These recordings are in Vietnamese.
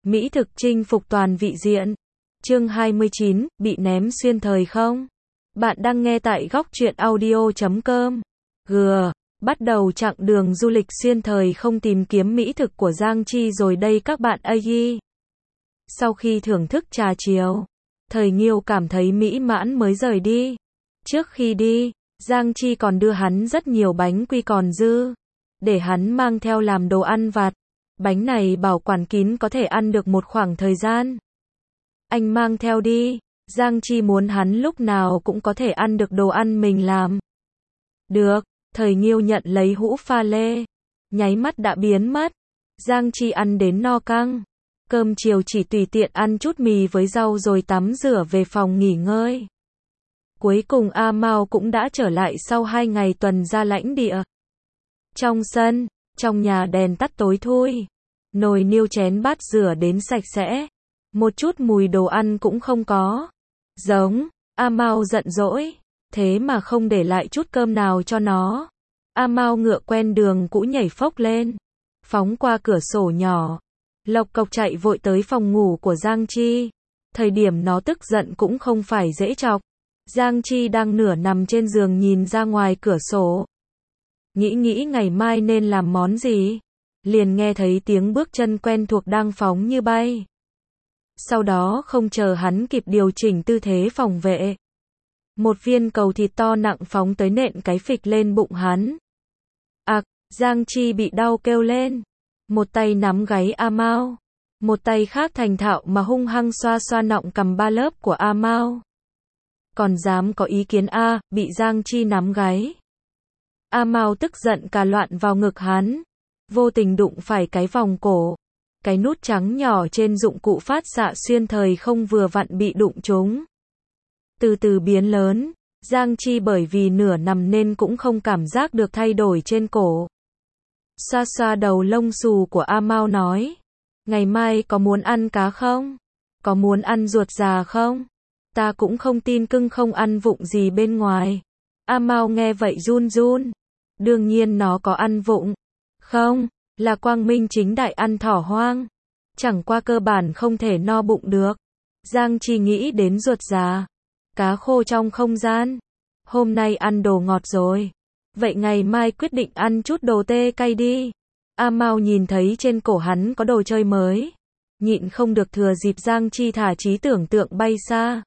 Mỹ thực chinh phục toàn vị diện. Chương 29, bị ném xuyên thời không? Bạn đang nghe tại góc truyện audio.com. Bắt đầu chặng đường du lịch xuyên thời không tìm kiếm mỹ thực của Giang Chi rồi đây các bạn ơi. Sau khi thưởng thức trà chiều, Thời Nghiêu cảm thấy mỹ mãn mới rời đi. Trước khi đi, Giang Chi còn đưa hắn rất nhiều bánh quy còn dư, để hắn mang theo làm đồ ăn vặt. Bánh này bảo quản kín có thể ăn được một khoảng thời gian. Anh mang theo đi, Giang Chi muốn hắn lúc nào cũng có thể ăn được đồ ăn mình làm. Được, Thời Nghiêu nhận lấy hũ pha lê, nháy mắt đã biến mất. Giang Chi ăn đến no căng. Cơm chiều chỉ tùy tiện ăn chút mì với rau rồi tắm rửa về phòng nghỉ ngơi. Cuối cùng A Mao cũng đã trở lại sau 2 ngày tuần ra lãnh địa. Trong sân, trong nhà đèn tắt tối thui, nồi niêu chén bát rửa đến sạch sẽ, một chút mùi đồ ăn cũng không có. Giống, A Mao giận dỗi, thế mà không để lại chút cơm nào cho nó. A Mao ngựa quen đường cũ nhảy phốc lên, phóng qua cửa sổ nhỏ, lộc cộc chạy vội tới phòng ngủ của Giang Chi. Thời điểm nó tức giận cũng không phải dễ chọc. Giang Chi đang nửa nằm trên giường nhìn ra ngoài cửa sổ. Nghĩ ngày mai nên làm món gì, liền nghe thấy tiếng bước chân quen thuộc đang phóng như bay. Sau đó không chờ hắn kịp điều chỉnh tư thế phòng vệ, một viên cầu thịt to nặng phóng tới nện cái phịch lên bụng hắn. Giang Chi bị đau kêu lên, một tay nắm gáy A Mao, một tay khác thành thạo mà hung hăng xoa xoa nọng cằm ba lớp của A Mao. Còn dám có ý kiến bị Giang Chi nắm gáy. A Mao tức giận cà loạn vào ngực hắn, vô tình đụng phải cái vòng cổ. Cái nút trắng nhỏ trên dụng cụ phát xạ xuyên thời không vừa vặn bị đụng trúng. Từ từ biến lớn, Giang Chi bởi vì nửa nằm nên cũng không cảm giác được thay đổi trên cổ. Xoa xoa đầu lông xù của A Mao nói, ngày mai có muốn ăn cá không? Có muốn ăn ruột già không? Ta cũng không tin cưng không ăn vụng gì bên ngoài. A Mao nghe vậy run run. Đương nhiên nó có ăn vụng. Không, là quang minh chính đại ăn thỏ hoang. Chẳng qua cơ bản không thể no bụng được. Giang Chi nghĩ đến ruột già, cá khô trong không gian. Hôm nay ăn đồ ngọt rồi, vậy ngày mai quyết định ăn chút đồ tê cay đi. A Mao nhìn thấy trên cổ hắn có đồ chơi mới, nhịn không được thừa dịp Giang Chi thả trí tưởng tượng bay xa.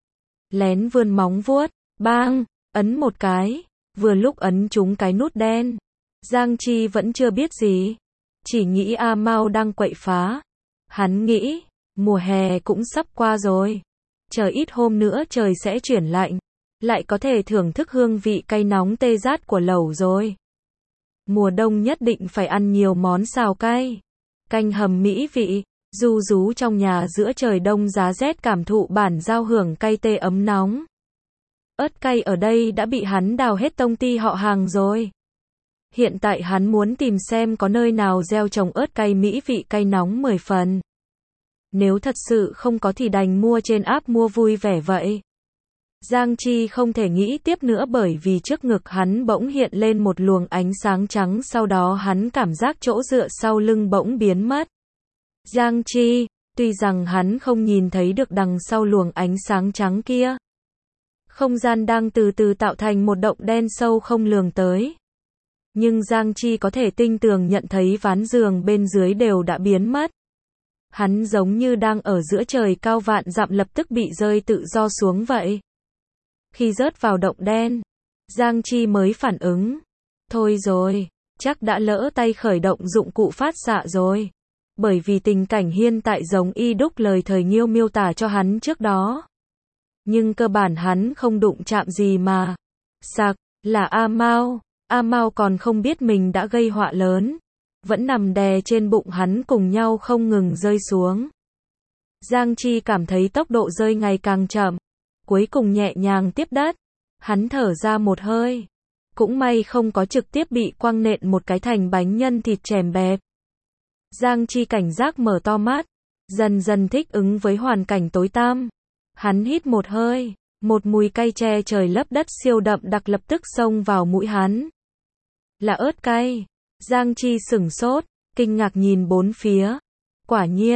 Lén vươn móng vuốt, bang, ấn một cái, vừa lúc ấn trúng cái nút đen. Giang Chi vẫn chưa biết gì, chỉ nghĩ A Mao đang quậy phá. Hắn nghĩ, mùa hè cũng sắp qua rồi, chờ ít hôm nữa trời sẽ chuyển lạnh, lại có thể thưởng thức hương vị cay nóng tê rát của lẩu rồi. Mùa đông nhất định phải ăn nhiều món xào cay, canh hầm mỹ vị, ru rú trong nhà giữa trời đông giá rét cảm thụ bản giao hưởng cay tê ấm nóng. Ớt cay ở đây đã bị hắn đào hết tông ty họ hàng rồi. Hiện tại hắn muốn tìm xem có nơi nào gieo trồng ớt cay mỹ vị cay nóng 10 phần. Nếu thật sự không có thì đành mua trên app mua vui vẻ vậy. Giang Chi không thể nghĩ tiếp nữa bởi vì trước ngực hắn bỗng hiện lên một luồng ánh sáng trắng, sau đó hắn cảm giác chỗ dựa sau lưng bỗng biến mất. Giang Chi, tuy rằng hắn không nhìn thấy được đằng sau luồng ánh sáng trắng kia. Không gian đang từ từ tạo thành một động đen sâu không lường tới. Nhưng Giang Chi có thể tinh tường nhận thấy ván giường bên dưới đều đã biến mất. Hắn giống như đang ở giữa trời cao vạn dặm lập tức bị rơi tự do xuống vậy. Khi rớt vào động đen, Giang Chi mới phản ứng. Thôi rồi, chắc đã lỡ tay khởi động dụng cụ phát xạ rồi. Bởi vì tình cảnh hiện tại giống y đúc lời Thời Nghiêu miêu tả cho hắn trước đó. Nhưng cơ bản hắn không đụng chạm gì mà. Sạc, là A Mao. A Mao còn không biết mình đã gây họa lớn. Vẫn nằm đè trên bụng hắn cùng nhau không ngừng rơi xuống. Giang Chi cảm thấy tốc độ rơi ngày càng chậm. Cuối cùng nhẹ nhàng tiếp đất. Hắn thở ra một hơi. Cũng may không có trực tiếp bị quăng nện một cái thành bánh nhân thịt chèm bẹp. Giang Chi cảnh giác mở to mắt. Dần dần thích ứng với hoàn cảnh tối tăm. Hắn hít một hơi. Một mùi cay che trời lấp đất siêu đậm đặc lập tức xông vào mũi hắn. Là ớt cay. Giang Chi sửng sốt, kinh ngạc nhìn bốn phía. Quả nhiên,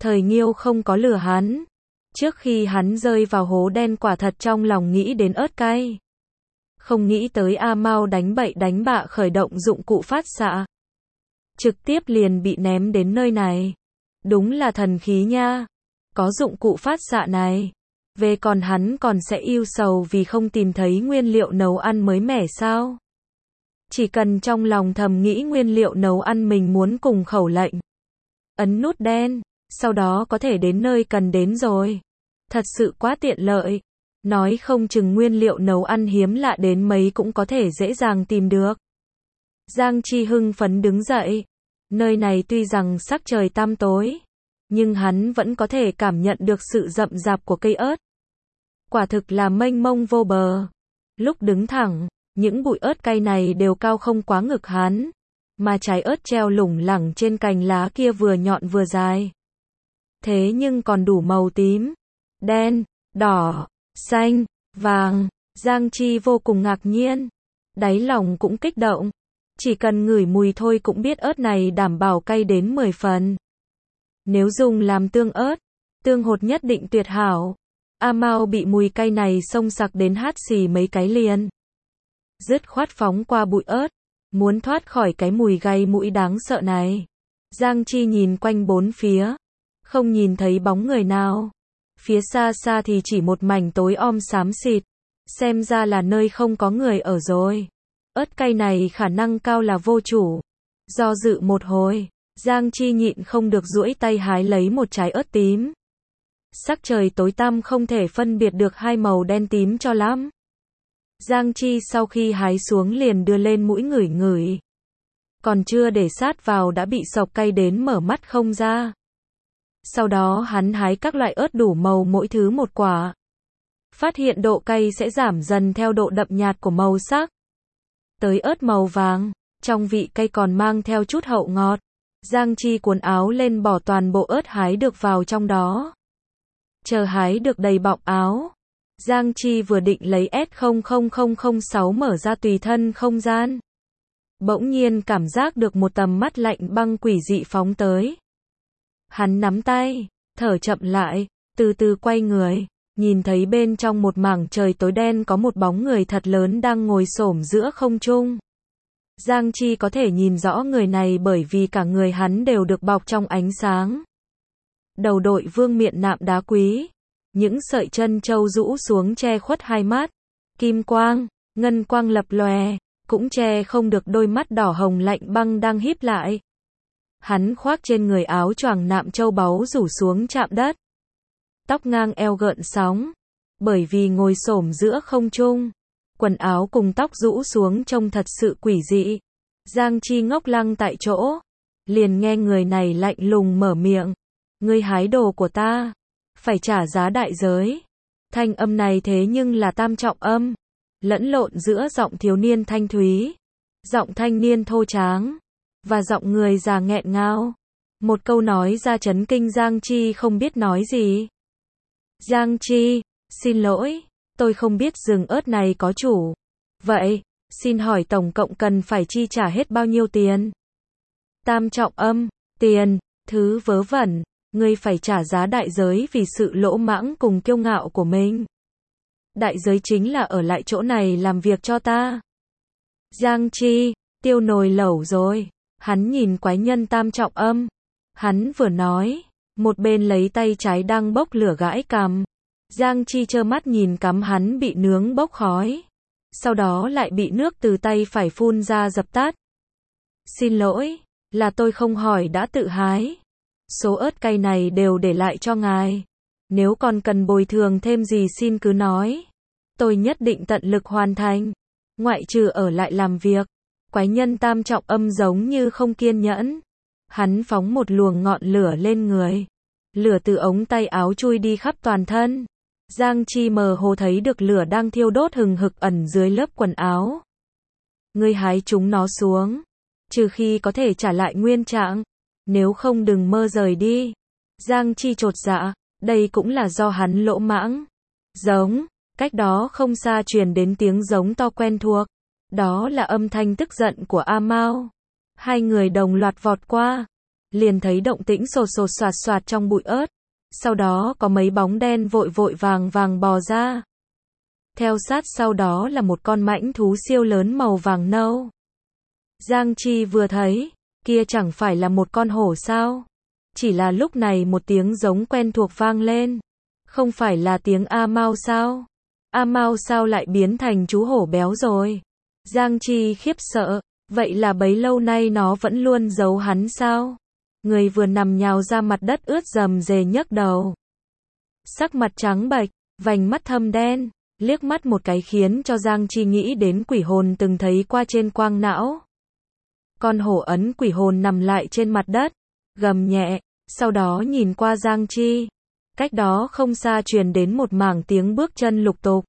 Thời Nghiêu không có lừa hắn. Trước khi hắn rơi vào hố đen quả thật trong lòng nghĩ đến ớt cay. Không nghĩ tới A Mao đánh bậy đánh bạ khởi động dụng cụ phát xạ. Trực tiếp liền bị ném đến nơi này. Đúng là thần khí nha. Có dụng cụ phát xạ này. Về còn hắn còn sẽ ưu sầu vì không tìm thấy nguyên liệu nấu ăn mới mẻ sao? Chỉ cần trong lòng thầm nghĩ nguyên liệu nấu ăn mình muốn cùng khẩu lệnh. Ấn nút đen, sau đó có thể đến nơi cần đến rồi. Thật sự quá tiện lợi. Nói không chừng nguyên liệu nấu ăn hiếm lạ đến mấy cũng có thể dễ dàng tìm được. Giang Chi hưng phấn đứng dậy. Nơi này tuy rằng sắc trời tăm tối, nhưng hắn vẫn có thể cảm nhận được sự rậm rạp của cây ớt. Quả thực là mênh mông vô bờ. Lúc đứng thẳng, những bụi ớt cay này đều cao không quá ngực hắn, mà trái ớt treo lủng lẳng trên cành lá kia vừa nhọn vừa dài. Thế nhưng còn đủ màu tím, đen, đỏ, xanh, vàng. Giang Chi vô cùng ngạc nhiên, đáy lòng cũng kích động. Chỉ cần ngửi mùi thôi cũng biết ớt này đảm bảo cay đến 10 phần. Nếu dùng làm tương ớt, tương hột nhất định tuyệt hảo. A Mao bị mùi cay này xông sặc đến hắt xì mấy cái liền. Dứt khoát phóng qua bụi ớt, muốn thoát khỏi cái mùi gây mũi đáng sợ này. Giang Chi nhìn quanh bốn phía, không nhìn thấy bóng người nào. Phía xa xa thì chỉ một mảnh tối om xám xịt, xem ra là nơi không có người ở rồi. Ớt cay này khả năng cao là vô chủ. Do dự một hồi, Giang Chi nhịn không được duỗi tay hái lấy một trái ớt tím. Sắc trời tối tăm không thể phân biệt được hai màu đen tím cho lắm. Giang Chi sau khi hái xuống liền đưa lên mũi ngửi ngửi. Còn chưa để sát vào đã bị sộc cay đến mở mắt không ra. Sau đó hắn hái các loại ớt đủ màu mỗi thứ một quả. Phát hiện độ cay sẽ giảm dần theo độ đậm nhạt của màu sắc. Tới ớt màu vàng, trong vị cay còn mang theo chút hậu ngọt. Giang Chi cuốn áo lên bỏ toàn bộ ớt hái được vào trong đó. Chờ hái được đầy bọng áo, Giang Chi vừa định lấy S00006 mở ra tùy thân không gian. Bỗng nhiên cảm giác được một tầm mắt lạnh băng quỷ dị phóng tới. Hắn nắm tay, thở chậm lại, từ từ quay người, nhìn thấy bên trong một mảng trời tối đen có một bóng người thật lớn đang ngồi xổm giữa không trung. Giang Chi có thể nhìn rõ người này bởi vì cả người hắn đều được bọc trong ánh sáng. Đầu đội vương miện nạm đá quý, những sợi chân châu rũ xuống che khuất hai mắt, kim quang, ngân quang lập lòe, cũng che không được đôi mắt đỏ hồng lạnh băng đang híp lại. Hắn khoác trên người áo choàng nạm châu báu rủ xuống chạm đất. Tóc ngang eo gợn sóng, bởi vì ngồi xổm giữa không trung, quần áo cùng tóc rũ xuống trông thật sự quỷ dị. Giang Chi ngốc lăng tại chỗ, liền nghe người này lạnh lùng mở miệng. Ngươi hái đồ của ta, phải trả giá đại giới. Thanh âm này thế nhưng là tam trọng âm, lẫn lộn giữa giọng thiếu niên thanh thúy, giọng thanh niên thô tráng, và giọng người già nghẹn ngào. Một câu nói ra chấn kinh Giang Chi không biết nói gì. Giang Chi, xin lỗi, tôi không biết rừng ớt này có chủ. Vậy, xin hỏi tổng cộng cần phải chi trả hết bao nhiêu tiền? Tam trọng âm, tiền, thứ vớ vẩn. Ngươi phải trả giá đại giới vì sự lỗ mãng cùng kiêu ngạo của mình. Đại giới chính là ở lại chỗ này làm việc cho ta. Giang Chi, tiêu nồi lẩu rồi. Hắn nhìn quái nhân tam trọng âm. Hắn vừa nói, một bên lấy tay trái đang bốc lửa gãi cằm. Giang Chi trơ mắt nhìn cằm hắn bị nướng bốc khói. Sau đó lại bị nước từ tay phải phun ra dập tắt. Xin lỗi, là tôi không hỏi đã tự hái. Số ớt cay này đều để lại cho ngài. Nếu còn cần bồi thường thêm gì xin cứ nói. Tôi nhất định tận lực hoàn thành. Ngoại trừ ở lại làm việc. Quái nhân tam trọng âm giống như không kiên nhẫn. Hắn phóng một luồng ngọn lửa lên người. Lửa từ ống tay áo chui đi khắp toàn thân. Giang Chi mờ hồ thấy được lửa đang thiêu đốt hừng hực ẩn dưới lớp quần áo. Ngươi hái chúng nó xuống. Trừ khi có thể trả lại nguyên trạng. Nếu không đừng mơ rời đi. Giang Chi chột dạ, đây cũng là do hắn lỗ mãng. Giống, cách đó không xa truyền đến tiếng giống to quen thuộc. Đó là âm thanh tức giận của A Mao. Hai người đồng loạt vọt qua. liền thấy động tĩnh sột sột soạt soạt trong bụi ớt. Sau đó có mấy bóng đen vội vội vàng vàng bò ra. Theo sát sau đó là một con mãnh thú siêu lớn màu vàng nâu. Giang Chi vừa thấy, kia chẳng phải là một con hổ sao? Chỉ là lúc này một tiếng giống quen thuộc vang lên. Không phải là tiếng A Mao sao? A Mao sao lại biến thành chú hổ béo rồi? Giang Chi khiếp sợ, vậy là bấy lâu nay nó vẫn luôn giấu hắn sao? Người vừa nằm nhào ra mặt đất ướt rầm rề nhấc đầu. Sắc mặt trắng bệch, vành mắt thâm đen, liếc mắt một cái khiến cho Giang Chi nghĩ đến quỷ hồn từng thấy qua trên quang não. Con hổ ấn quỷ hồn nằm lại trên mặt đất, gầm nhẹ, sau đó nhìn qua Giang Chi. Cách đó không xa truyền đến một mảng tiếng bước chân lục tục.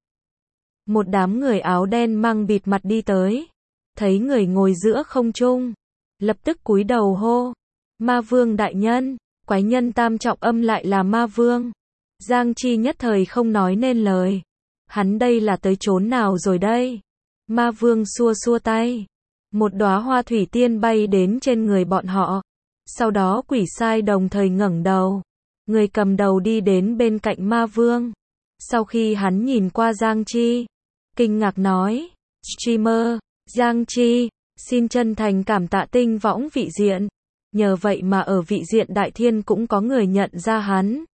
Một đám người áo đen mang bịt mặt đi tới. Thấy người ngồi giữa không trung, lập tức cúi đầu hô. Ma Vương đại nhân, quái nhân tam trọng âm lại là Ma Vương. Giang Chi nhất thời không nói nên lời. Hắn đây là tới chốn nào rồi đây? Ma Vương xua xua tay. Một đóa hoa thủy tiên bay đến trên người bọn họ. Sau đó quỷ sai đồng thời ngẩng đầu. Người cầm đầu đi đến bên cạnh Ma Vương. Sau khi hắn nhìn qua Giang Chi, kinh ngạc nói, streamer, Giang Chi, xin chân thành cảm tạ tinh võng vị diện. Nhờ vậy mà ở vị diện Đại Thiên cũng có người nhận ra hắn.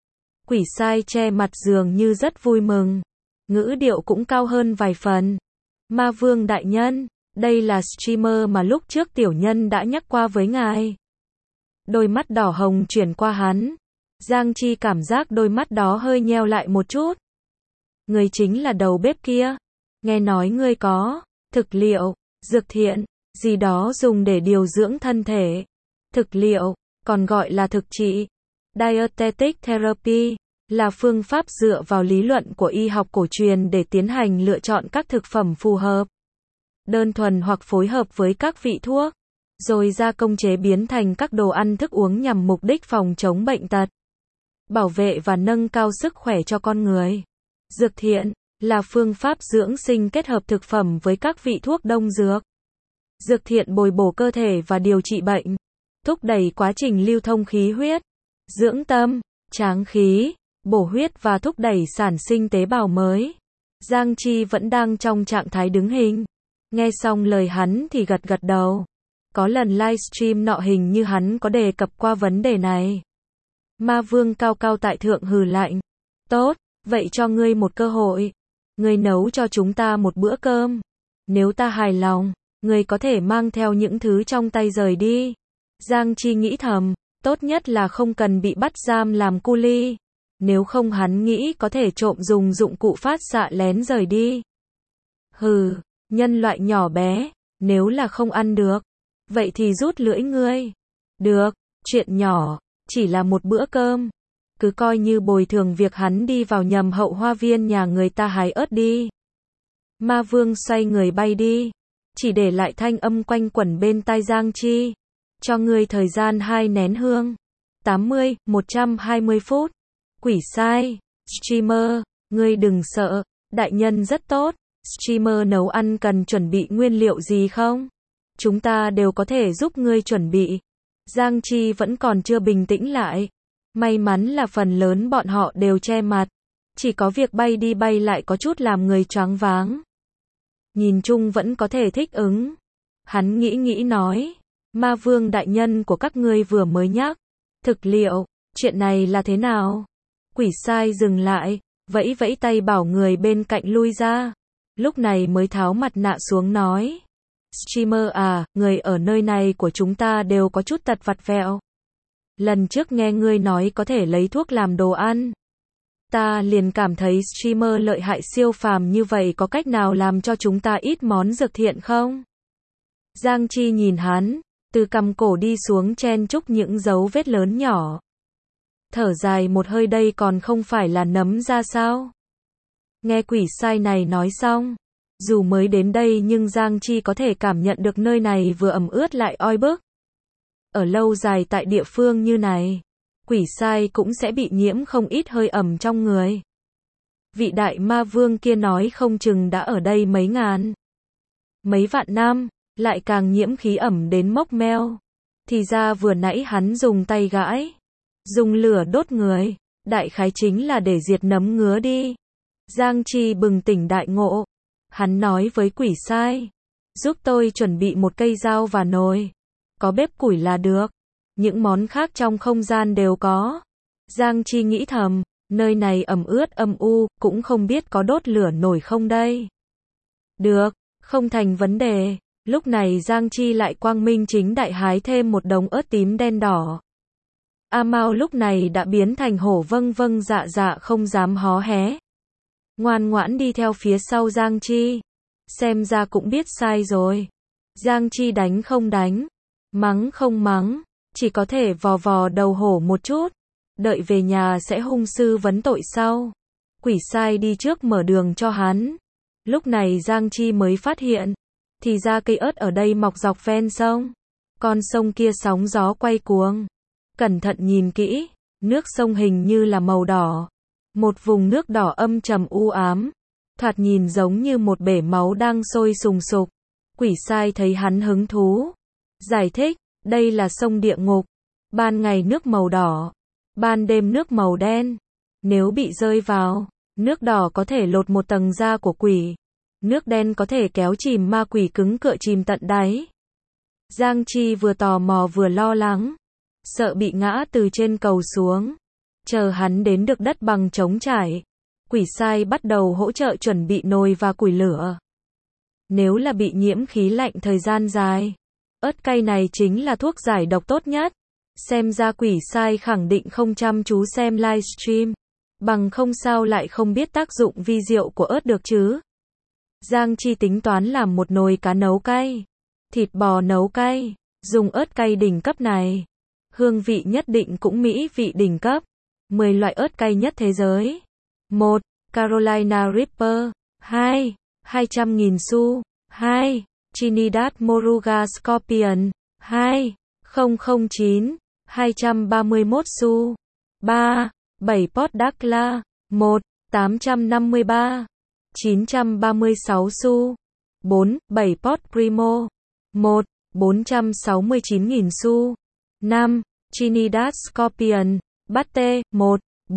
Quỷ sai che mặt dường như rất vui mừng. Ngữ điệu cũng cao hơn vài phần. Ma Vương đại nhân, đây là streamer mà lúc trước tiểu nhân đã nhắc qua với ngài. Đôi mắt đỏ hồng chuyển qua hắn. Giang Chi cảm giác đôi mắt đó hơi nheo lại một chút. Người chính là đầu bếp kia. Nghe nói ngươi có thực liệu, dược thiện, gì đó dùng để điều dưỡng thân thể. Thực liệu, còn gọi là thực trị. Dietetic therapy, là phương pháp dựa vào lý luận của y học cổ truyền để tiến hành lựa chọn các thực phẩm phù hợp. Đơn thuần hoặc phối hợp với các vị thuốc. Rồi gia công chế biến thành các đồ ăn thức uống nhằm mục đích phòng chống bệnh tật. Bảo vệ và nâng cao sức khỏe cho con người. Dược thiện, là phương pháp dưỡng sinh kết hợp thực phẩm với các vị thuốc đông dược. Dược thiện bồi bổ cơ thể và điều trị bệnh. Thúc đẩy quá trình lưu thông khí huyết. Dưỡng tâm, tráng khí, bổ huyết và thúc đẩy sản sinh tế bào mới. Giang Chi vẫn đang trong trạng thái đứng hình. Nghe xong lời hắn thì gật gật đầu. Có lần livestream nọ hình như hắn có đề cập qua vấn đề này. Ma Vương cao cao tại thượng hừ lạnh. Tốt, vậy cho ngươi một cơ hội. Ngươi nấu cho chúng ta một bữa cơm. Nếu ta hài lòng, ngươi có thể mang theo những thứ trong tay rời đi. Giang Chi nghĩ thầm, tốt nhất là không cần bị bắt giam làm cu li. Nếu không hắn nghĩ có thể trộm dùng dụng cụ phát xạ lén rời đi. Hừ, nhân loại nhỏ bé, nếu là không ăn được, vậy thì rút lưỡi ngươi. Được, chuyện nhỏ, chỉ là một bữa cơm. Cứ coi như bồi thường việc hắn đi vào nhầm hậu hoa viên nhà người ta hái ớt đi. Ma Vương xoay người bay đi, chỉ để lại thanh âm quanh quẩn bên tai Giang Chi. Cho ngươi thời gian 2 nén hương. 80, 120 phút. Quỷ sai, streamer, ngươi đừng sợ, đại nhân rất tốt. Streamer nấu ăn cần chuẩn bị nguyên liệu gì không? Chúng ta đều có thể giúp ngươi chuẩn bị. Giang Chi vẫn còn chưa bình tĩnh lại. May mắn là phần lớn bọn họ đều che mặt. Chỉ có việc bay đi bay lại có chút làm người choáng váng. Nhìn chung vẫn có thể thích ứng. Hắn nghĩ nói. Ma Vương đại nhân của các ngươi vừa mới nhắc. Thực liệu, chuyện này là thế nào? Quỷ sai dừng lại, vẫy vẫy tay bảo người bên cạnh lui ra. Lúc này mới tháo mặt nạ xuống nói. Streamer à, người ở nơi này của chúng ta đều có chút tật vặt vẹo. Lần trước nghe ngươi nói có thể lấy thuốc làm đồ ăn. Ta liền cảm thấy streamer lợi hại siêu phàm như vậy có cách nào làm cho chúng ta ít món dược thiện không? Giang Chi nhìn hắn, từ cằm cổ đi xuống chen chúc những dấu vết lớn nhỏ. Thở dài một hơi, đây còn không phải là nấm ra sao? Nghe quỷ sai này nói xong, dù mới đến đây nhưng Giang Chi có thể cảm nhận được nơi này vừa ẩm ướt lại oi bức. Ở lâu dài tại địa phương như này, quỷ sai cũng sẽ bị nhiễm không ít hơi ẩm trong người. Vị đại ma vương kia nói không chừng đã ở đây mấy ngàn, mấy vạn năm, lại càng nhiễm khí ẩm đến mốc meo. Thì ra vừa nãy hắn dùng tay gãi, dùng lửa đốt người, đại khái chính là để diệt nấm ngứa đi. Giang Chi bừng tỉnh đại ngộ. Hắn nói với quỷ sai, giúp tôi chuẩn bị một cây dao và nồi. Có bếp củi là được. Những món khác trong không gian đều có. Giang Chi nghĩ thầm, nơi này ẩm ướt âm u, cũng không biết có đốt lửa nổi không đây. Được, không thành vấn đề. Lúc này Giang Chi lại quang minh chính đại hái thêm một đống ớt tím đen đỏ. A Mao lúc này đã biến thành hổ vâng vâng dạ dạ không dám hó hé. Ngoan ngoãn đi theo phía sau Giang Chi. Xem ra cũng biết sai rồi. Giang Chi đánh không đánh, mắng không mắng, chỉ có thể vò vò đầu hổ một chút. Đợi về nhà sẽ hung sư vấn tội sau. Quỷ sai đi trước mở đường cho hắn. Lúc này Giang Chi mới phát hiện, thì ra cây ớt ở đây mọc dọc ven sông. Con sông kia sóng gió quay cuồng. Cẩn thận nhìn kỹ, nước sông hình như là màu đỏ. Một vùng nước đỏ âm trầm u ám, thoạt nhìn giống như một bể máu đang sôi sùng sục. Quỷ sai thấy hắn hứng thú, giải thích, đây là sông địa ngục. Ban ngày nước màu đỏ, ban đêm nước màu đen. Nếu bị rơi vào, nước đỏ có thể lột một tầng da của quỷ. Nước đen có thể kéo chìm ma quỷ cứng cựa chìm tận đáy. Giang Chi vừa tò mò vừa lo lắng, sợ bị ngã từ trên cầu xuống. Chờ hắn đến được đất bằng trống trải, quỷ sai bắt đầu hỗ trợ chuẩn bị nồi và củi lửa. Nếu là bị nhiễm khí lạnh thời gian dài, ớt cay này chính là thuốc giải độc tốt nhất. Xem ra quỷ sai khẳng định không chăm chú xem livestream, bằng không sao lại không biết tác dụng vi diệu của ớt được chứ. Giang Chi tính toán làm một nồi cá nấu cay, thịt bò nấu cay, dùng ớt cay đỉnh cấp này. Hương vị nhất định cũng mỹ vị đỉnh cấp. 10 loại ớt cay nhất thế giới. 1. Carolina Reaper. 2. 200.000 xu. 2. Trinidad Moruga Scorpion. 2. 009. 231 xu. 3. 7 pot Dakla. 1. 853. 936 xu. 4. 7 pot Primo. 1. 469.000 xu. 5. Trinidad Scorpion. Batte. 1.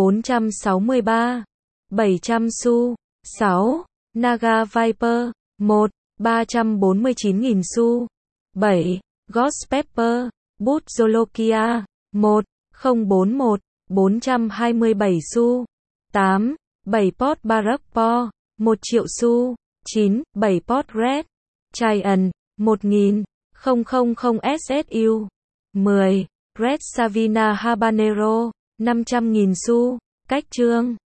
463. 700 xu. 6. Naga Viper. 1. 349.000 xu. 7. Ghost Pepper. Bút Zolokia. 1. 041. 427 xu. 8. 7 pot Barakpo. 1 triệu xu. 9. 7 pot Red Giant. 1000. 000 SSU. 10. Red Savina Habanero. 500.000 xu. Cách chương